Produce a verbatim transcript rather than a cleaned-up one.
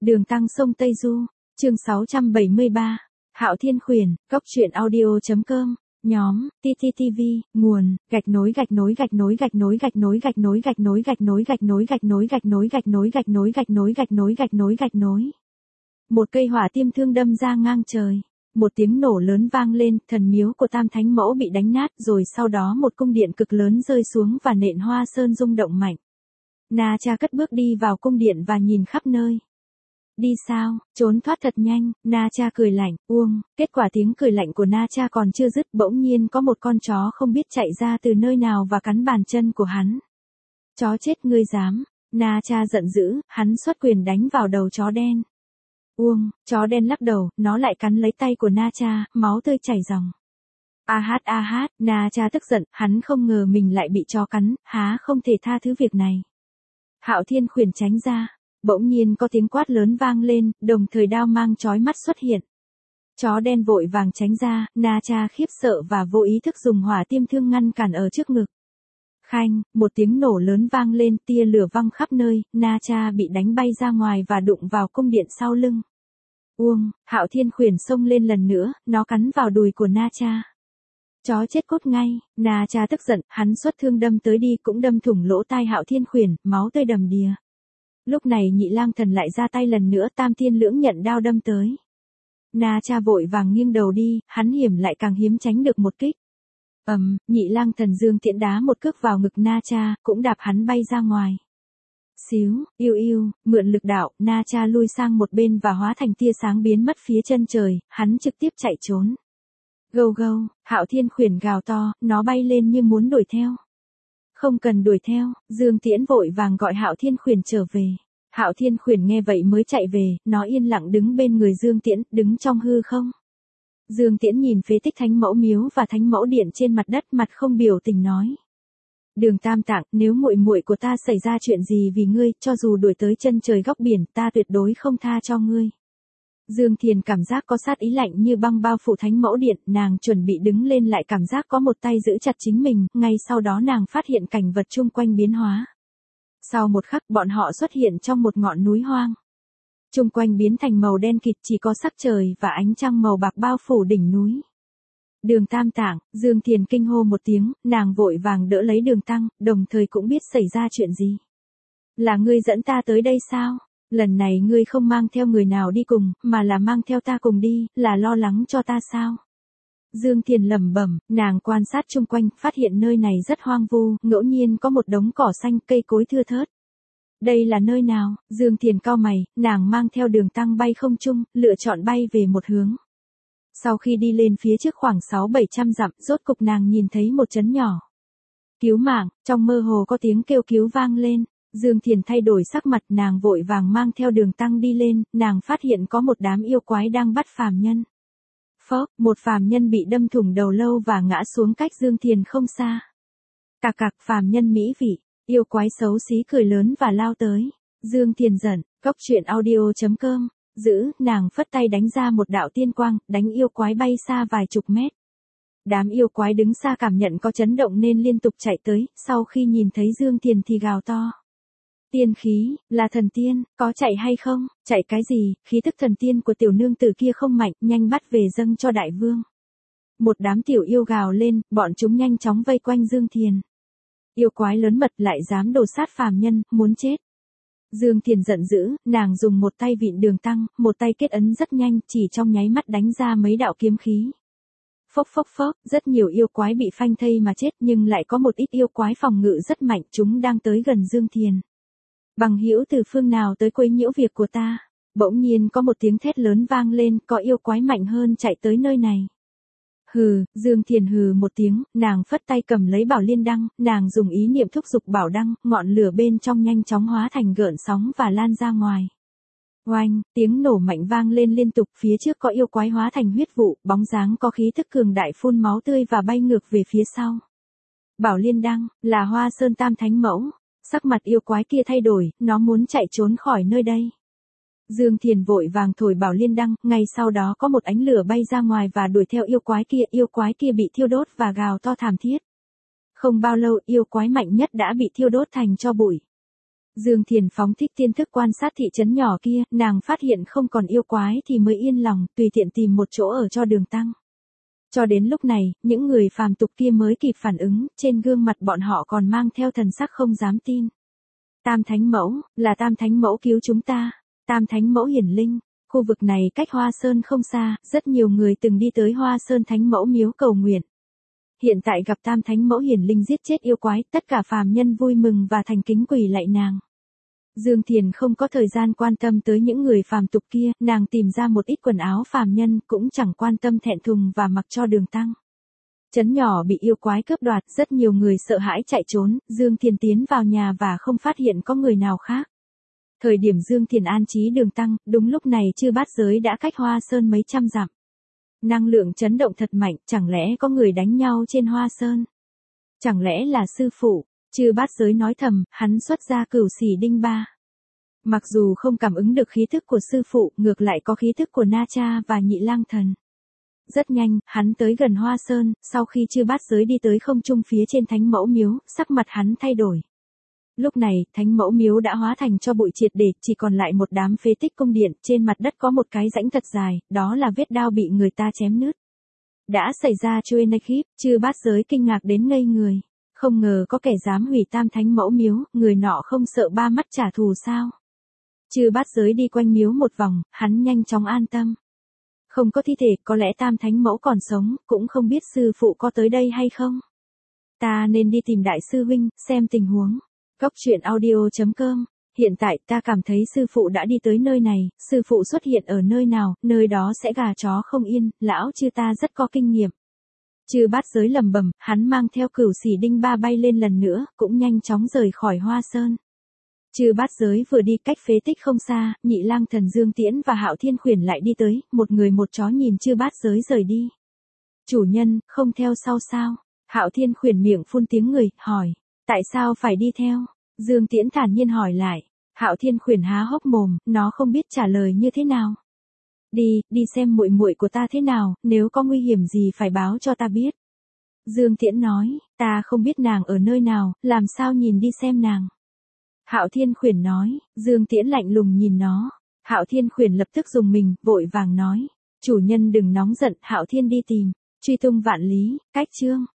Đường Tăng sông Tây Du, chương sáu trăm bảy mươi ba, Hạo Thiên Khuyển, Cốc truyện audio.com, nhóm, tê tê tê vê, nguồn, gạch nối gạch nối gạch nối gạch nối gạch nối gạch nối gạch nối gạch nối gạch nối gạch nối gạch nối gạch nối gạch nối gạch nối gạch nối gạch nối gạch nối. Một cây hỏa tiêm thương đâm ra ngang trời. Một tiếng nổ lớn vang lên, thần miếu của Tam Thánh Mẫu bị đánh nát, rồi sau đó một cung điện cực lớn rơi xuống và nện Hoa Sơn rung động mạnh. Na Cha cất bước đi vào cung điện và nhìn khắp nơi. Đi sao, trốn thoát thật nhanh, Na Cha cười lạnh, uông, kết quả tiếng cười lạnh của Na Cha còn chưa dứt, bỗng nhiên có một con chó không biết chạy ra từ nơi nào và cắn bàn chân của hắn. Chó chết ngươi dám, Na Cha giận dữ, hắn xuất quyền đánh vào đầu chó đen. Uông, chó đen lắc đầu, nó lại cắn lấy tay của Na Cha, máu tươi chảy ròng. A hát a hát, Na Cha tức giận, hắn không ngờ mình lại bị chó cắn, há không thể tha thứ việc này. Hạo Thiên Khuyển tránh ra, bỗng nhiên có tiếng quát lớn vang lên, đồng thời đao mang chói mắt xuất hiện. Chó đen vội vàng tránh ra, Na Cha khiếp sợ và vô ý thức dùng hỏa tiêm thương ngăn cản ở trước ngực. Khanh, một tiếng nổ lớn vang lên, tia lửa văng khắp nơi, Na Cha bị đánh bay ra ngoài và đụng vào cung điện sau lưng. Uông, Hạo Thiên Khuyển xông lên lần nữa, nó cắn vào đùi của Na Cha. Chó chết cốt ngay, Na Cha tức giận, hắn xuất thương đâm tới đi cũng đâm thủng lỗ tai Hạo Thiên Khuyển, máu tươi đầm đìa. Lúc này Nhị Lang Thần lại ra tay lần nữa, Tam Thiên Lưỡng nhận đao đâm tới. Na Cha vội vàng nghiêng đầu đi, hắn hiểm lại càng hiếm tránh được một kích. Ầm, um, Nhị Lang Thần dương tiễn đá một cước vào ngực Na Cha, cũng đạp hắn bay ra ngoài. Xíu, yêu yêu, mượn lực đạo, Na Cha lui sang một bên và hóa thành tia sáng biến mất phía chân trời, hắn trực tiếp chạy trốn. Gâu gâu, Hạo Thiên Khuyển gào to, nó bay lên như muốn đuổi theo. Không cần đuổi theo, Dương Tiễn vội vàng gọi Hạo Thiên Khuyển trở về. Hạo Thiên Khuyển nghe vậy mới chạy về, nó yên lặng đứng bên người Dương Tiễn, đứng trong hư không. Dương Tiễn nhìn phế tích Thánh Mẫu Miếu và Thánh Mẫu Điện trên mặt đất, mặt không biểu tình nói: Đường Tam Tạng, nếu muội muội của ta xảy ra chuyện gì vì ngươi, cho dù đuổi tới chân trời góc biển, ta tuyệt đối không tha cho ngươi. Dương Thiền cảm giác có sát ý lạnh như băng bao phủ Thánh Mẫu Điện, nàng chuẩn bị đứng lên lại cảm giác có một tay giữ chặt chính mình, ngay sau đó nàng phát hiện cảnh vật chung quanh biến hóa. Sau một khắc, bọn họ xuất hiện trong một ngọn núi hoang. Chung quanh biến thành màu đen kịt, chỉ có sắc trời và ánh trăng màu bạc bao phủ đỉnh núi. Đường Tam Tạng, Dương Thiền kinh hô một tiếng, nàng vội vàng đỡ lấy Đường Tăng, đồng thời cũng biết xảy ra chuyện gì. Là ngươi dẫn ta tới đây sao? Lần này ngươi không mang theo người nào đi cùng, mà là mang theo ta cùng đi, là lo lắng cho ta sao? Dương Thiền lẩm bẩm, nàng quan sát chung quanh, phát hiện nơi này rất hoang vu, ngẫu nhiên có một đống cỏ xanh, cây cối thưa thớt. Đây là nơi nào? Dương Thiền cau mày, nàng mang theo Đường Tăng bay không trung, lựa chọn bay về một hướng. Sau khi đi lên phía trước khoảng sáu bảy trăm dặm, rốt cục nàng nhìn thấy một trấn nhỏ. Cứu mạng, trong mơ hồ có tiếng kêu cứu vang lên. Dương Thiền thay đổi sắc mặt, nàng vội vàng mang theo Đường Tăng đi lên, nàng phát hiện có một đám yêu quái đang bắt phàm nhân. Phốc, một phàm nhân bị đâm thủng đầu lâu và ngã xuống cách Dương Thiền không xa. Cạc cạc, phàm nhân mỹ vị, yêu quái xấu xí cười lớn và lao tới. Dương Thiền giận, Cốc truyện audio.com, giữ, nàng phất tay đánh ra một đạo tiên quang, đánh yêu quái bay xa vài chục mét. Đám yêu quái đứng xa cảm nhận có chấn động nên liên tục chạy tới, sau khi nhìn thấy Dương Thiền thì gào to. Tiên khí, là thần tiên, có chạy hay không? Chạy cái gì, khí tức thần tiên của tiểu nương tử kia không mạnh, nhanh bắt về dâng cho đại vương. Một đám tiểu yêu gào lên, bọn chúng nhanh chóng vây quanh Dương Thiền. Yêu quái lớn mật lại dám đồ sát phàm nhân, muốn chết. Dương Thiền giận dữ, nàng dùng một tay vịn Đường Tăng, một tay kết ấn rất nhanh, chỉ trong nháy mắt đánh ra mấy đạo kiếm khí. Phốc phốc phốc, rất nhiều yêu quái bị phanh thây mà chết, nhưng lại có một ít yêu quái phòng ngự rất mạnh, chúng đang tới gần Dương Thiền. Bằng hữu từ phương nào tới quấy nhiễu việc của ta? Bỗng nhiên có một tiếng thét lớn vang lên, có yêu quái mạnh hơn chạy tới nơi này. Hừ, Dương Thiền hừ một tiếng, nàng phất tay cầm lấy Bảo Liên Đăng, nàng dùng ý niệm thúc giục bảo đăng, ngọn lửa bên trong nhanh chóng hóa thành gợn sóng và lan ra ngoài. Oanh, tiếng nổ mạnh vang lên liên tục, phía trước có yêu quái hóa thành huyết vụ, bóng dáng có khí thức cường đại phun máu tươi và bay ngược về phía sau. Bảo Liên Đăng, là Hoa Sơn Tam Thánh Mẫu. Sắc mặt yêu quái kia thay đổi, nó muốn chạy trốn khỏi nơi đây. Dương Thiền vội vàng thổi Bảo Liên Đăng, ngay sau đó có một ánh lửa bay ra ngoài và đuổi theo yêu quái kia, yêu quái kia bị thiêu đốt và gào to thảm thiết. Không bao lâu, yêu quái mạnh nhất đã bị thiêu đốt thành tro bụi. Dương Thiền phóng thích tiên thức quan sát thị trấn nhỏ kia, nàng phát hiện không còn yêu quái thì mới yên lòng, tùy tiện tìm một chỗ ở cho đường tăng. Cho đến lúc này, những người phàm tục kia mới kịp phản ứng, trên gương mặt bọn họ còn mang theo thần sắc không dám tin. Tam Thánh Mẫu, là Tam Thánh Mẫu cứu chúng ta. Tam Thánh Mẫu hiển linh. Khu vực này cách Hoa Sơn không xa, rất nhiều người từng đi tới Hoa Sơn Thánh Mẫu miếu cầu nguyện. Hiện tại gặp Tam Thánh Mẫu hiển linh giết chết yêu quái, tất cả phàm nhân vui mừng và thành kính quỳ lạy nàng. Dương Thiền không có thời gian quan tâm tới những người phàm tục kia, nàng tìm ra một ít quần áo phàm nhân, cũng chẳng quan tâm thẹn thùng và mặc cho đường tăng. Trấn nhỏ bị yêu quái cướp đoạt, rất nhiều người sợ hãi chạy trốn, Dương Thiền tiến vào nhà và không phát hiện có người nào khác. Thời điểm Dương Thiền an trí đường tăng, đúng lúc này Chư Bát Giới đã cách Hoa Sơn mấy trăm dặm. Năng lượng chấn động thật mạnh, chẳng lẽ có người đánh nhau trên Hoa Sơn? Chẳng lẽ là sư phụ? Chư Bát Giới nói thầm, hắn xuất ra Cửu Xỉ Đinh Ba. Mặc dù không cảm ứng được khí thức của sư phụ, ngược lại có khí thức của Na Cha và Nhị Lang Thần. Rất nhanh, hắn tới gần Hoa Sơn, sau khi Chư Bát Giới đi tới không trung phía trên Thánh Mẫu miếu, sắc mặt hắn thay đổi. Lúc này, Thánh Mẫu miếu đã hóa thành cho bụi triệt để, chỉ còn lại một đám phế tích cung điện, trên mặt đất có một cái rãnh thật dài, đó là vết đao bị người ta chém nứt. Đã xảy ra Chuê Nây Khiếp, Chư Bát Giới kinh ngạc đến ngây người. Không ngờ có kẻ dám hủy Tam Thánh Mẫu miếu, người nọ không sợ ba mắt trả thù sao? Chư Bát Giới đi quanh miếu một vòng, hắn nhanh chóng an tâm. Không có thi thể, có lẽ Tam Thánh Mẫu còn sống, cũng không biết sư phụ có tới đây hay không. Ta nên đi tìm đại sư huynh, xem tình huống. Góc truyện audio chấm com. Hiện tại ta cảm thấy sư phụ đã đi tới nơi này, sư phụ xuất hiện ở nơi nào, nơi đó sẽ gà chó không yên, lão chư ta rất có kinh nghiệm. Chư Bát Giới lầm bầm, hắn mang theo Cửu Xỉ Đinh Ba bay lên lần nữa, cũng nhanh chóng rời khỏi Hoa Sơn. Chư Bát Giới vừa đi cách phế tích không xa, Nhị Lang Thần Dương Tiễn và Hạo Thiên Khuyển lại đi tới, một người một chó nhìn Chư Bát Giới rời đi. Chủ nhân, không theo sau sao? Hạo Thiên Khuyển miệng phun tiếng người, hỏi. Tại sao phải đi theo? Dương Tiễn thản nhiên hỏi lại. Hạo Thiên Khuyển há hốc mồm, nó không biết trả lời như thế nào. Đi, đi xem muội muội của ta thế nào, nếu có nguy hiểm gì phải báo cho ta biết. Dương Tiễn nói, ta không biết nàng ở nơi nào, làm sao nhìn đi xem nàng. Hạo Thiên Khuyển nói, Dương Tiễn lạnh lùng nhìn nó. Hạo Thiên Khuyển lập tức dùng mình, vội vàng nói. Chủ nhân đừng nóng giận, Hạo Thiên đi tìm. Truy tung vạn lý, cách chương.